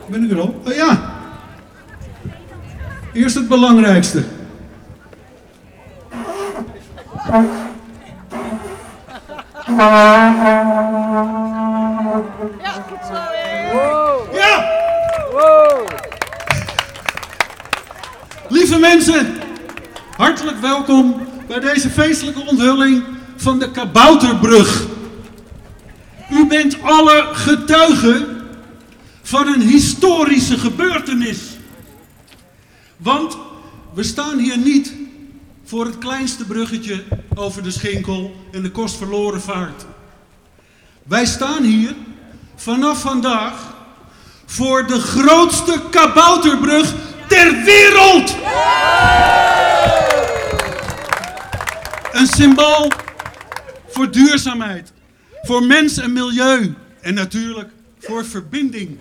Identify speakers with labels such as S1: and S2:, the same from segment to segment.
S1: Ben ik er al? Oh ja. Eerst het belangrijkste.
S2: Ja, goed zo weer.
S1: Ja! Lieve mensen, hartelijk welkom bij deze feestelijke onthulling van de Kabouterbrug. U bent alle getuigen van een historische gebeurtenis. Want we staan hier niet voor het kleinste bruggetje over de Schinkel en de kostverloren vaart. Wij staan hier vanaf vandaag voor de grootste kabouterbrug ter wereld! Een symbool voor duurzaamheid, voor mens en milieu en natuurlijk voor verbinding.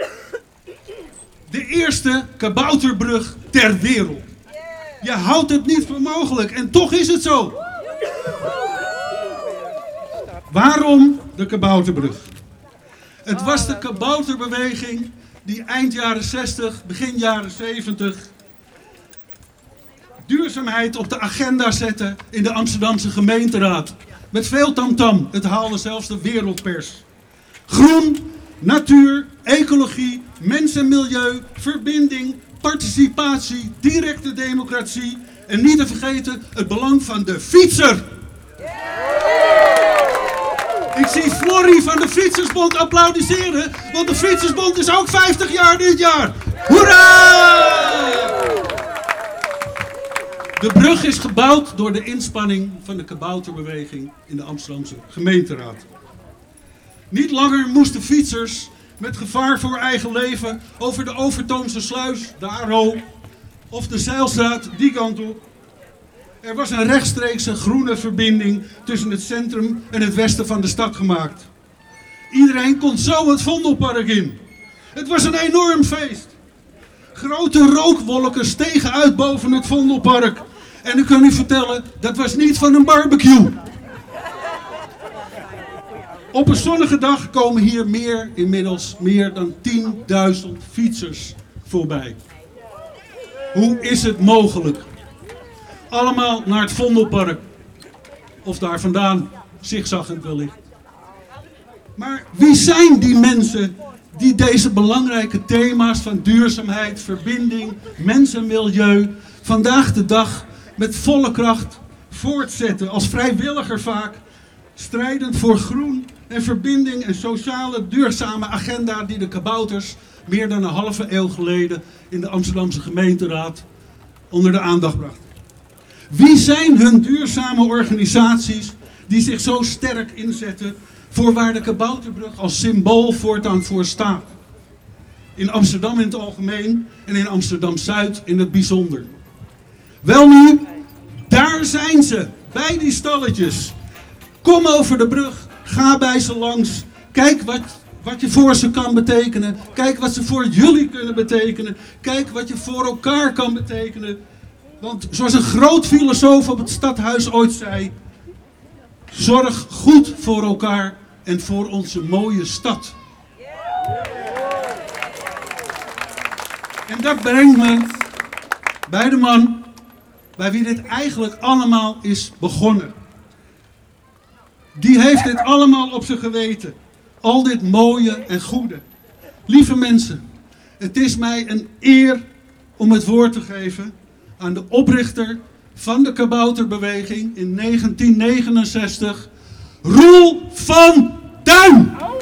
S1: De eerste kabouterbrug ter wereld. Je houdt het niet voor mogelijk en toch is het zo. Waarom de kabouterbrug? Het was de kabouterbeweging die eind jaren 60, begin jaren 70 duurzaamheid op de agenda zette in de Amsterdamse gemeenteraad. Met veel tamtam. Het haalde zelfs de wereldpers. Groen, natuur, ecologie, mens en milieu, verbinding, participatie, directe democratie en niet te vergeten het belang van de fietser. Ik zie Florrie van de Fietsersbond applaudisseren, want de Fietsersbond is ook 50 jaar dit jaar. Hoera! De brug is gebouwd door de inspanning van de kabouterbeweging in de Amsterdamse gemeenteraad. Niet langer moesten fietsers met gevaar voor eigen leven over de Overtoomse sluis, de Aro, of de Zijlstraat, die kant op. Er was een rechtstreekse groene verbinding tussen het centrum en het westen van de stad gemaakt. Iedereen kon zo het Vondelpark in. Het was een enorm feest. Grote rookwolken stegen uit boven het Vondelpark. En ik kan u vertellen, dat was niet van een barbecue. Op een zonnige dag komen hier inmiddels meer dan 10.000 fietsers voorbij. Hoe is het mogelijk? Allemaal naar het Vondelpark. Of daar vandaan, zigzaggend wellicht. Maar wie zijn die mensen die deze belangrijke thema's van duurzaamheid, verbinding, mens en milieu vandaag de dag met volle kracht voortzetten, als vrijwilliger vaak, strijdend voor groen en verbinding en sociale duurzame agenda die de kabouters meer dan een halve eeuw geleden in de Amsterdamse gemeenteraad onder de aandacht brachten? Wie zijn hun duurzame organisaties die zich zo sterk inzetten voor waar de kabouterbrug als symbool voortaan voor staat? In Amsterdam in het algemeen en in Amsterdam-Zuid in het bijzonder. Welnu, daar zijn ze, bij die stalletjes. Kom over de brug, ga bij ze langs, kijk wat je voor ze kan betekenen. Kijk wat ze voor jullie kunnen betekenen. Kijk wat je voor elkaar kan betekenen. Want zoals een groot filosoof op het stadhuis ooit zei, zorg goed voor elkaar en voor onze mooie stad. En dat brengt me bij de man bij wie dit eigenlijk allemaal is begonnen. Die heeft dit allemaal op zijn geweten. Al dit mooie en goede. Lieve mensen, het is mij een eer om het woord te geven aan de oprichter van de kabouterbeweging in 1969, Roel van Duin.